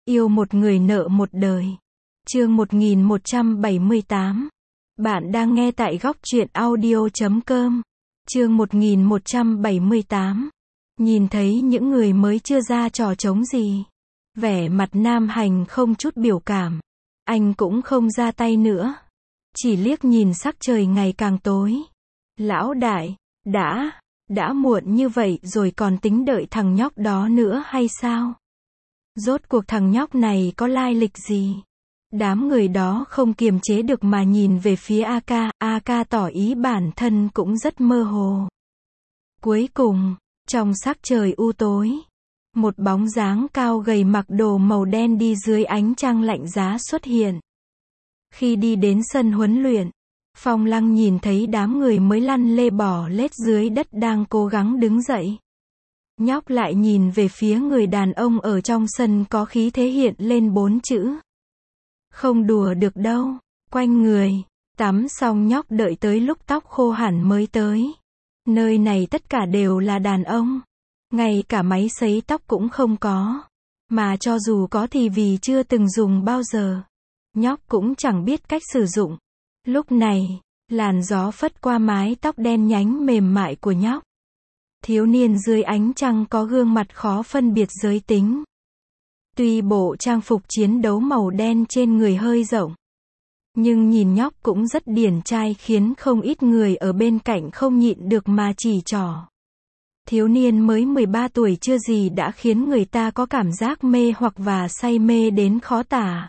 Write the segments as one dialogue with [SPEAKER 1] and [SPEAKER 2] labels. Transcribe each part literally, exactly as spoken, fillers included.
[SPEAKER 1] Yêu một người nợ một đời. Chương một nghìn một trăm bảy mươi tám. Bạn đang nghe tại góc truyện audio chấm com. Chương một nghìn một trăm bảy mươi tám. Nhìn thấy những người mới chưa ra trò trống gì. Vẻ mặt Nam Hành không chút biểu cảm. Anh cũng không ra tay nữa. Chỉ liếc nhìn sắc trời ngày càng tối. Lão đại, đã, đã muộn như vậy rồi còn tính đợi thằng nhóc đó nữa hay sao? Rốt cuộc thằng nhóc này có lai lịch gì? Đám người đó không kiềm chế được mà nhìn về phía a ca, a ca tỏ ý bản thân cũng rất mơ hồ. Cuối cùng, trong sắc trời u tối, một bóng dáng cao gầy mặc đồ màu đen đi dưới ánh trăng lạnh giá xuất hiện. Khi đi đến sân huấn luyện, Phong Lăng nhìn thấy đám người mới lăn lê bò lết dưới đất đang cố gắng đứng dậy. Nhóc lại nhìn về phía người đàn ông ở trong sân có khí thế hiện lên bốn chữ. Không đùa được đâu. Quanh người, tắm xong nhóc đợi tới lúc tóc khô hẳn mới tới. Nơi này tất cả đều là đàn ông. Ngay cả máy sấy tóc cũng không có. Mà cho dù có thì vì chưa từng dùng bao giờ. Nhóc cũng chẳng biết cách sử dụng. Lúc này, làn gió phất qua mái tóc đen nhánh mềm mại của nhóc. Thiếu niên dưới ánh trăng có gương mặt khó phân biệt giới tính. Tuy bộ trang phục chiến đấu màu đen trên người hơi rộng, nhưng nhìn nhóc cũng rất điển trai khiến không ít người ở bên cạnh không nhịn được mà chỉ trỏ. Thiếu niên mới mười ba tuổi chưa gì đã khiến người ta có cảm giác mê hoặc và say mê đến khó tả.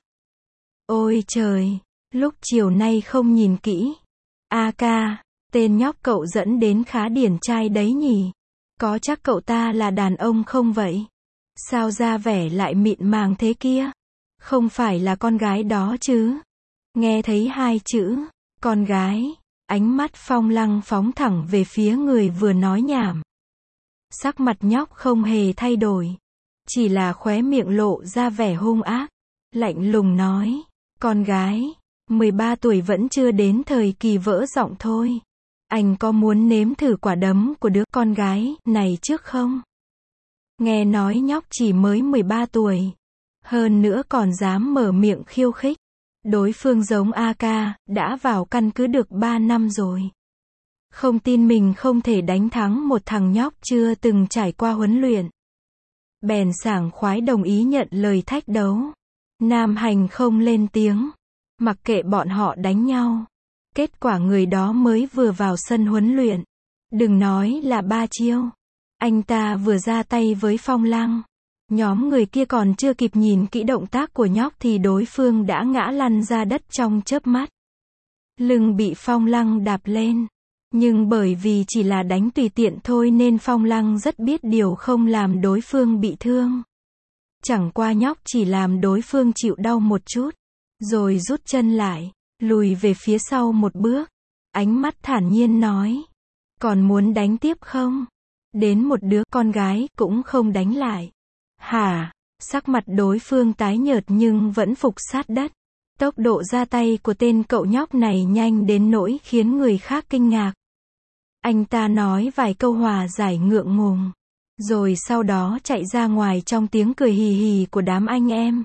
[SPEAKER 1] Ôi trời, lúc chiều nay không nhìn kỹ. A ca, tên nhóc cậu dẫn đến khá điển trai đấy nhỉ? Có chắc cậu ta là đàn ông không vậy? Sao ra vẻ lại mịn màng thế kia? Không phải là con gái đó chứ? Nghe thấy hai chữ, con gái, ánh mắt Phong Lăng phóng thẳng về phía người vừa nói nhảm. Sắc mặt nhóc không hề thay đổi. Chỉ là khóe miệng lộ ra vẻ hung ác. Lạnh lùng nói, con gái, mười ba tuổi vẫn chưa đến thời kỳ vỡ giọng thôi. Anh có muốn nếm thử quả đấm của đứa con gái này trước không? Nghe nói nhóc chỉ mới mười ba tuổi. Hơn nữa còn dám mở miệng khiêu khích. Đối phương giống a ca, đã vào căn cứ được ba năm rồi. Không tin mình không thể đánh thắng một thằng nhóc chưa từng trải qua huấn luyện. Bèn sảng khoái đồng ý nhận lời thách đấu. Nam Hành không lên tiếng. Mặc kệ bọn họ đánh nhau. Kết quả người đó mới vừa vào sân huấn luyện. Đừng nói là ba chiêu. Anh ta vừa ra tay với Phong Lăng. Nhóm người kia còn chưa kịp nhìn kỹ động tác của nhóc thì đối phương đã ngã lăn ra đất trong chớp mắt. Lưng bị Phong Lăng đạp lên. Nhưng bởi vì chỉ là đánh tùy tiện thôi nên Phong Lăng rất biết điều không làm đối phương bị thương. Chẳng qua nhóc chỉ làm đối phương chịu đau một chút. Rồi rút chân lại. Lùi về phía sau một bước. Ánh mắt thản nhiên nói. Còn muốn đánh tiếp không? Đến một đứa con gái cũng không đánh lại. Hả? Sắc mặt đối phương tái nhợt nhưng vẫn phục sát đất. Tốc độ ra tay của tên cậu nhóc này nhanh đến nỗi khiến người khác kinh ngạc. Anh ta nói vài câu hòa giải ngượng ngùng. Rồi sau đó chạy ra ngoài trong tiếng cười hì hì của đám anh em.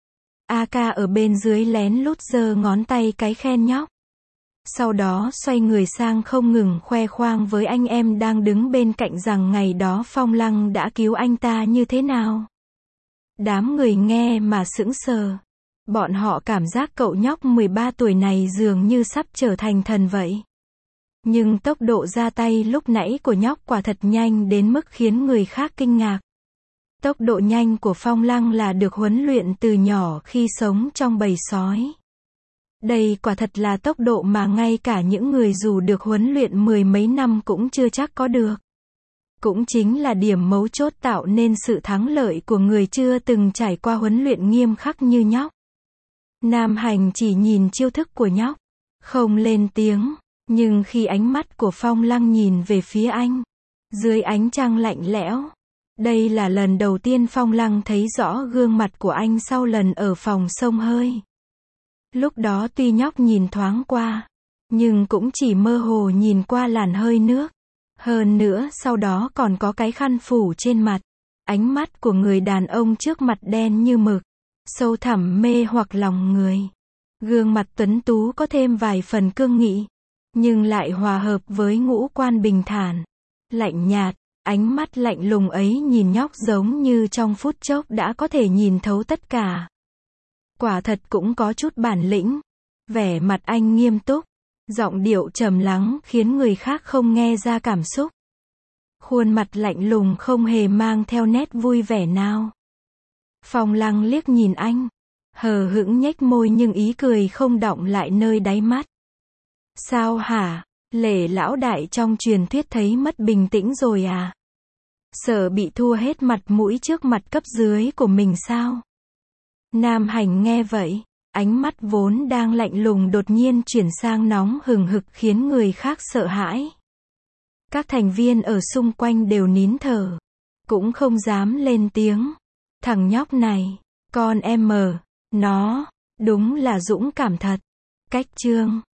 [SPEAKER 1] A ca ở bên dưới lén lút giơ ngón tay cái khen nhóc. Sau đó xoay người sang không ngừng khoe khoang với anh em đang đứng bên cạnh rằng ngày đó Phong Lăng đã cứu anh ta như thế nào. Đám người nghe mà sững sờ. Bọn họ cảm giác cậu nhóc mười ba tuổi này dường như sắp trở thành thần vậy. Nhưng tốc độ ra tay lúc nãy của nhóc quả thật nhanh đến mức khiến người khác kinh ngạc. Tốc độ nhanh của Phong Lăng là được huấn luyện từ nhỏ khi sống trong bầy sói. Đây quả thật là tốc độ mà ngay cả những người dù được huấn luyện mười mấy năm cũng chưa chắc có được. Cũng chính là điểm mấu chốt tạo nên sự thắng lợi của người chưa từng trải qua huấn luyện nghiêm khắc như nhóc. Nam Hành chỉ nhìn chiêu thức của nhóc, không lên tiếng, nhưng khi ánh mắt của Phong Lăng nhìn về phía anh, dưới ánh trăng lạnh lẽo, đây là lần đầu tiên Phong Lăng thấy rõ gương mặt của anh sau lần ở phòng xông hơi. Lúc đó tuy nhóc nhìn thoáng qua, nhưng cũng chỉ mơ hồ nhìn qua làn hơi nước. Hơn nữa sau đó còn có cái khăn phủ trên mặt. Ánh mắt của người đàn ông trước mặt đen như mực. sâu thẳm mê hoặc lòng người. Gương mặt tuấn tú có thêm vài phần cương nghị, nhưng lại hòa hợp với ngũ quan bình thản, lạnh nhạt. Ánh mắt lạnh lùng ấy nhìn nhóc giống như trong phút chốc đã có thể nhìn thấu tất cả. Quả thật cũng có chút bản lĩnh. Vẻ mặt anh nghiêm túc, giọng điệu trầm lắng khiến người khác không nghe ra cảm xúc. Khuôn mặt lạnh lùng không hề mang theo nét vui vẻ nào. Phong Lăng liếc nhìn anh, hờ hững nhếch môi nhưng ý cười không đọng lại nơi đáy mắt. Sao hả? Lệ lão đại trong truyền thuyết thấy mất bình tĩnh rồi à? Sợ bị thua hết mặt mũi trước mặt cấp dưới của mình sao? Nam Hành nghe vậy, ánh mắt vốn đang lạnh lùng đột nhiên chuyển sang nóng hừng hực khiến người khác sợ hãi. Các thành viên ở xung quanh đều nín thở, cũng không dám lên tiếng. Thằng nhóc này, con em mờ, nó, đúng là dũng cảm thật. Cách chương